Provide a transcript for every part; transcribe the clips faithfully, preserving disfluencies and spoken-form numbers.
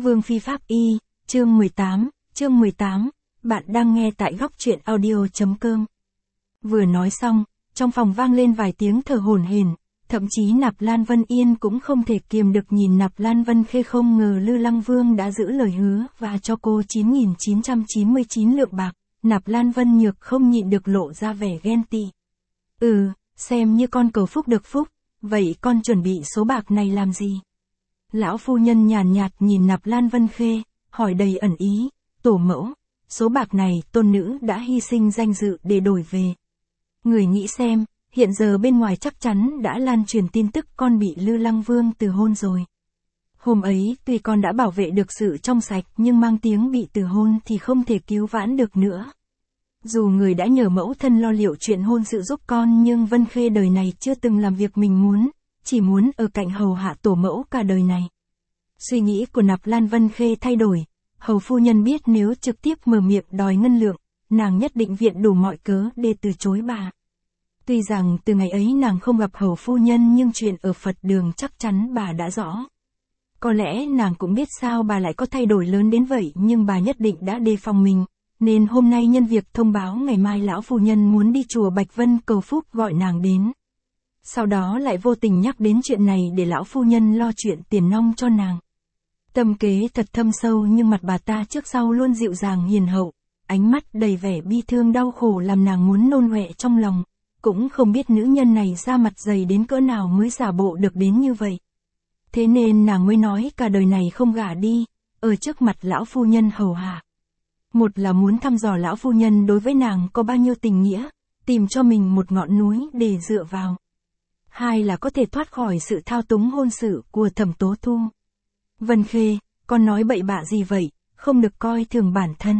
Vương phi pháp y, chương mười tám, chương mười tám, bạn đang nghe tại góc truyện audio.com. Vừa nói xong, trong phòng vang lên vài tiếng thở hổn hển, thậm chí Nạp Lan Vân Yên cũng không thể kiềm được nhìn Nạp Lan Vân Khê, không ngờ Lư Lăng Vương đã giữ lời hứa và cho cô chín nghìn chín trăm chín mươi chín lượng bạc. Nạp Lan Vân Nhược không nhịn được lộ ra vẻ ghen tị. Ừ, xem như con cầu phúc được phúc, vậy con chuẩn bị số bạc này làm gì? Lão phu nhân nhàn nhạt nhìn Nạp Lan Vân Khê, hỏi đầy ẩn ý, tổ mẫu, số bạc này tôn nữ đã hy sinh danh dự để đổi về. Người nghĩ xem, hiện giờ bên ngoài chắc chắn đã lan truyền tin tức con bị Lư Lăng Vương từ hôn rồi. Hôm ấy tuy con đã bảo vệ được sự trong sạch nhưng mang tiếng bị từ hôn thì không thể cứu vãn được nữa. Dù người đã nhờ mẫu thân lo liệu chuyện hôn sự giúp con nhưng Vân Khê đời này chưa từng làm việc mình muốn, chỉ muốn ở cạnh hầu hạ tổ mẫu cả đời này. Suy nghĩ của Nạp Lan Vân Khê thay đổi, hầu phu nhân biết nếu trực tiếp mở miệng đòi ngân lượng, nàng nhất định viện đủ mọi cớ để từ chối bà. Tuy rằng từ ngày ấy nàng không gặp hầu phu nhân nhưng chuyện ở Phật đường chắc chắn bà đã rõ. Có lẽ nàng cũng biết sao bà lại có thay đổi lớn đến vậy nhưng bà nhất định đã đề phòng mình, nên hôm nay nhân việc thông báo ngày mai lão phu nhân muốn đi chùa Bạch Vân cầu phúc gọi nàng đến. Sau đó lại vô tình nhắc đến chuyện này để lão phu nhân lo chuyện tiền nong cho nàng. Tâm kế thật thâm sâu nhưng mặt bà ta trước sau luôn dịu dàng hiền hậu, ánh mắt đầy vẻ bi thương đau khổ làm nàng muốn nôn ọe trong lòng, cũng không biết nữ nhân này da mặt dày đến cỡ nào mới giả bộ được đến như vậy. Thế nên nàng mới nói cả đời này không gả đi, ở trước mặt lão phu nhân hầu hạ. Một là muốn thăm dò lão phu nhân đối với nàng có bao nhiêu tình nghĩa, tìm cho mình một ngọn núi để dựa vào. Hai là có thể thoát khỏi sự thao túng hôn sự của Thẩm Tố Thu. Vân Khê, con nói bậy bạ gì vậy, không được coi thường bản thân.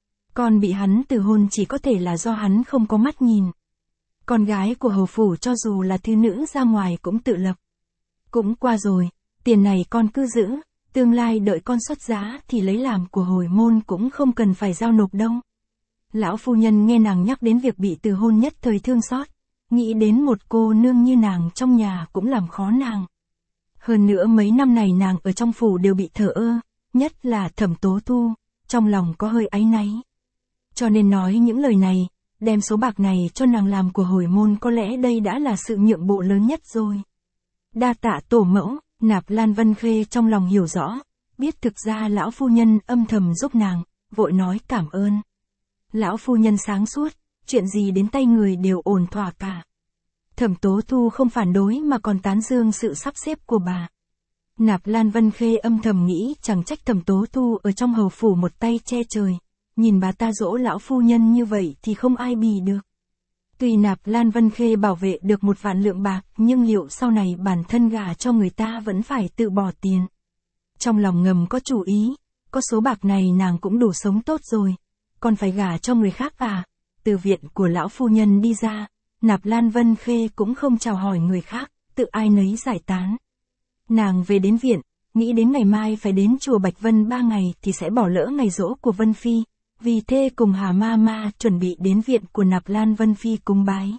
Con bị hắn từ hôn chỉ có thể là do hắn không có mắt nhìn. Con gái của hầu phủ cho dù là thư nữ ra ngoài cũng tự lập. Cũng qua rồi, tiền này con cứ giữ, tương lai đợi con xuất giá thì lấy làm của hồi môn cũng không cần phải giao nộp đâu. Lão phu nhân nghe nàng nhắc đến việc bị từ hôn nhất thời thương xót, nghĩ đến một cô nương như nàng trong nhà cũng làm khó nàng. Hơn nữa mấy năm này nàng ở trong phủ đều bị thờ ơ, nhất là Thẩm Tố Thu, trong lòng có hơi áy náy. Cho nên nói những lời này, đem số bạc này cho nàng làm của hồi môn, có lẽ đây đã là sự nhượng bộ lớn nhất rồi. Đa tạ tổ mẫu. Nạp Lan Vân Khê trong lòng hiểu rõ, biết thực ra lão phu nhân âm thầm giúp nàng, vội nói cảm ơn. Lão phu nhân sáng suốt, chuyện gì đến tay người đều ổn thỏa cả. Thẩm Tố Thu không phản đối mà còn tán dương sự sắp xếp của bà. Nạp Lan Vân Khê âm thầm nghĩ chẳng trách Thẩm Tố Thu ở trong hầu phủ một tay che trời, nhìn bà ta dỗ lão phu nhân như vậy thì không ai bì được. Tuy Nạp Lan Vân Khê bảo vệ được một vạn lượng bạc nhưng liệu sau này bản thân gả cho người ta vẫn phải tự bỏ tiền. Trong lòng ngầm có chủ ý, có số bạc này nàng cũng đủ sống tốt rồi, còn phải gả cho người khác à? Từ viện của lão phu nhân đi ra, Nạp Lan Vân Khê cũng không chào hỏi người khác, tự ai nấy giải tán. Nàng về đến viện, nghĩ đến ngày mai phải đến chùa Bạch Vân ba ngày thì sẽ bỏ lỡ ngày giỗ của Vân Phi. Vì thế cùng Hà Ma Ma chuẩn bị đến viện của Nạp Lan Vân Phi cúng bái.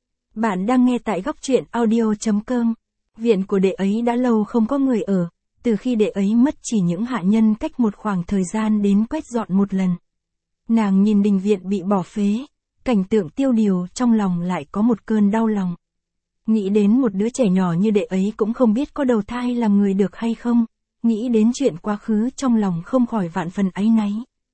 Bạn đang nghe tại góc truyện audio.com. Viện của đệ ấy đã lâu không có người ở, từ khi đệ ấy mất chỉ những hạ nhân cách một khoảng thời gian đến quét dọn một lần. Nàng nhìn đình viện bị bỏ phế, cảnh tượng tiêu điều trong lòng lại có một cơn đau lòng. Nghĩ đến một đứa trẻ nhỏ như đệ ấy cũng không biết có đầu thai làm người được hay không, nghĩ đến chuyện quá khứ trong lòng không khỏi vạn phần áy náy.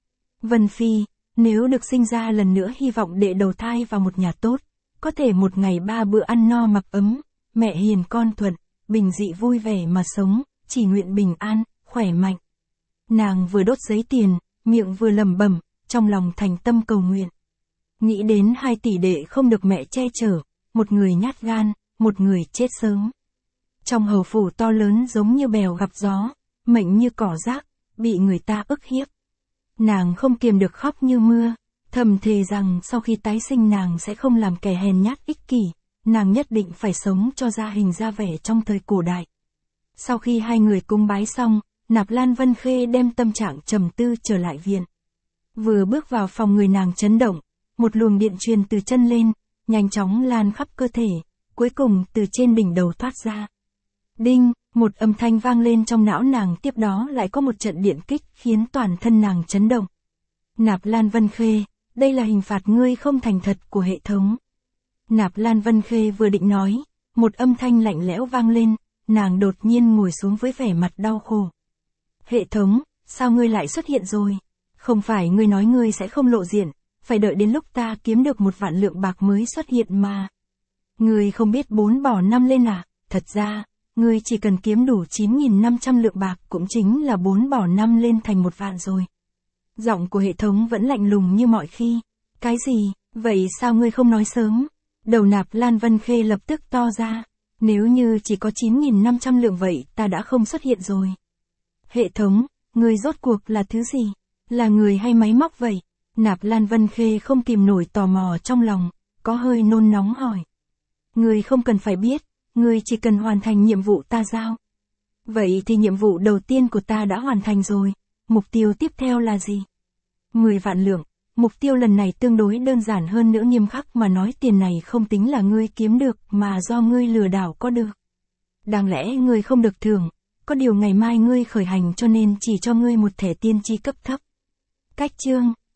Vân Phi, nếu được sinh ra lần nữa hy vọng đệ đầu thai vào một nhà tốt, có thể một ngày ba bữa ăn no mặc ấm, mẹ hiền con thuận, bình dị vui vẻ mà sống, chỉ nguyện bình an, khỏe mạnh. Nàng vừa đốt giấy tiền, miệng vừa lẩm bẩm, trong lòng thành tâm cầu nguyện. Nghĩ đến hai tỷ đệ không được mẹ che chở, một người nhát gan, một người chết sớm. Trong hầu phủ to lớn giống như bèo gặp gió, mệnh như cỏ rác, bị người ta ức hiếp. Nàng không kiềm được khóc như mưa, thầm thề rằng sau khi tái sinh nàng sẽ không làm kẻ hèn nhát ích kỷ, nàng nhất định phải sống cho ra hình ra vẻ trong thời cổ đại. Sau khi hai người cúng bái xong, Nạp Lan Vân Khê đem tâm trạng trầm tư trở lại viện. Vừa bước vào phòng người nàng chấn động, một luồng điện truyền từ chân lên, nhanh chóng lan khắp cơ thể, cuối cùng từ trên đỉnh đầu thoát ra. Đinh, Một âm thanh vang lên trong não nàng, tiếp đó lại có một trận điện kích khiến toàn thân nàng chấn động. Nạp Lan Vân Khê, đây là hình phạt ngươi không thành thật của hệ thống. Nạp Lan Vân Khê vừa định nói, một âm thanh lạnh lẽo vang lên, nàng đột nhiên ngồi xuống với vẻ mặt đau khổ. Hệ thống, sao ngươi lại xuất hiện rồi? Không phải ngươi nói ngươi sẽ không lộ diện, phải đợi đến lúc ta kiếm được một vạn lượng bạc mới xuất hiện mà. Ngươi không biết bốn bỏ năm lên à? Thật ra, ngươi chỉ cần kiếm đủ chín nghìn năm trăm lượng bạc cũng chính là bốn bỏ năm lên thành một vạn rồi. Giọng của hệ thống vẫn lạnh lùng như mọi khi. Cái gì, vậy sao ngươi không nói sớm? Đầu Nạp Lan Vân Khê lập tức to ra. Nếu như chỉ có chín nghìn năm trăm lượng vậy ta đã không xuất hiện rồi. Hệ thống, ngươi rốt cuộc là thứ gì? Là người hay máy móc vậy? Nạp Lan Vân Khê không kìm nổi tò mò trong lòng, có hơi nôn nóng hỏi. Ngươi không cần phải biết, ngươi chỉ cần hoàn thành nhiệm vụ ta giao. Vậy thì nhiệm vụ đầu tiên của ta đã hoàn thành rồi, mục tiêu tiếp theo là gì? mười vạn lượng, mục tiêu lần này tương đối đơn giản hơn nữa, nghiêm khắc mà nói tiền này không tính là ngươi kiếm được mà do ngươi lừa đảo có được. Đáng lẽ ngươi không được thưởng, có điều ngày mai ngươi khởi hành cho nên chỉ cho ngươi một thẻ tiên tri cấp thấp. Cách chương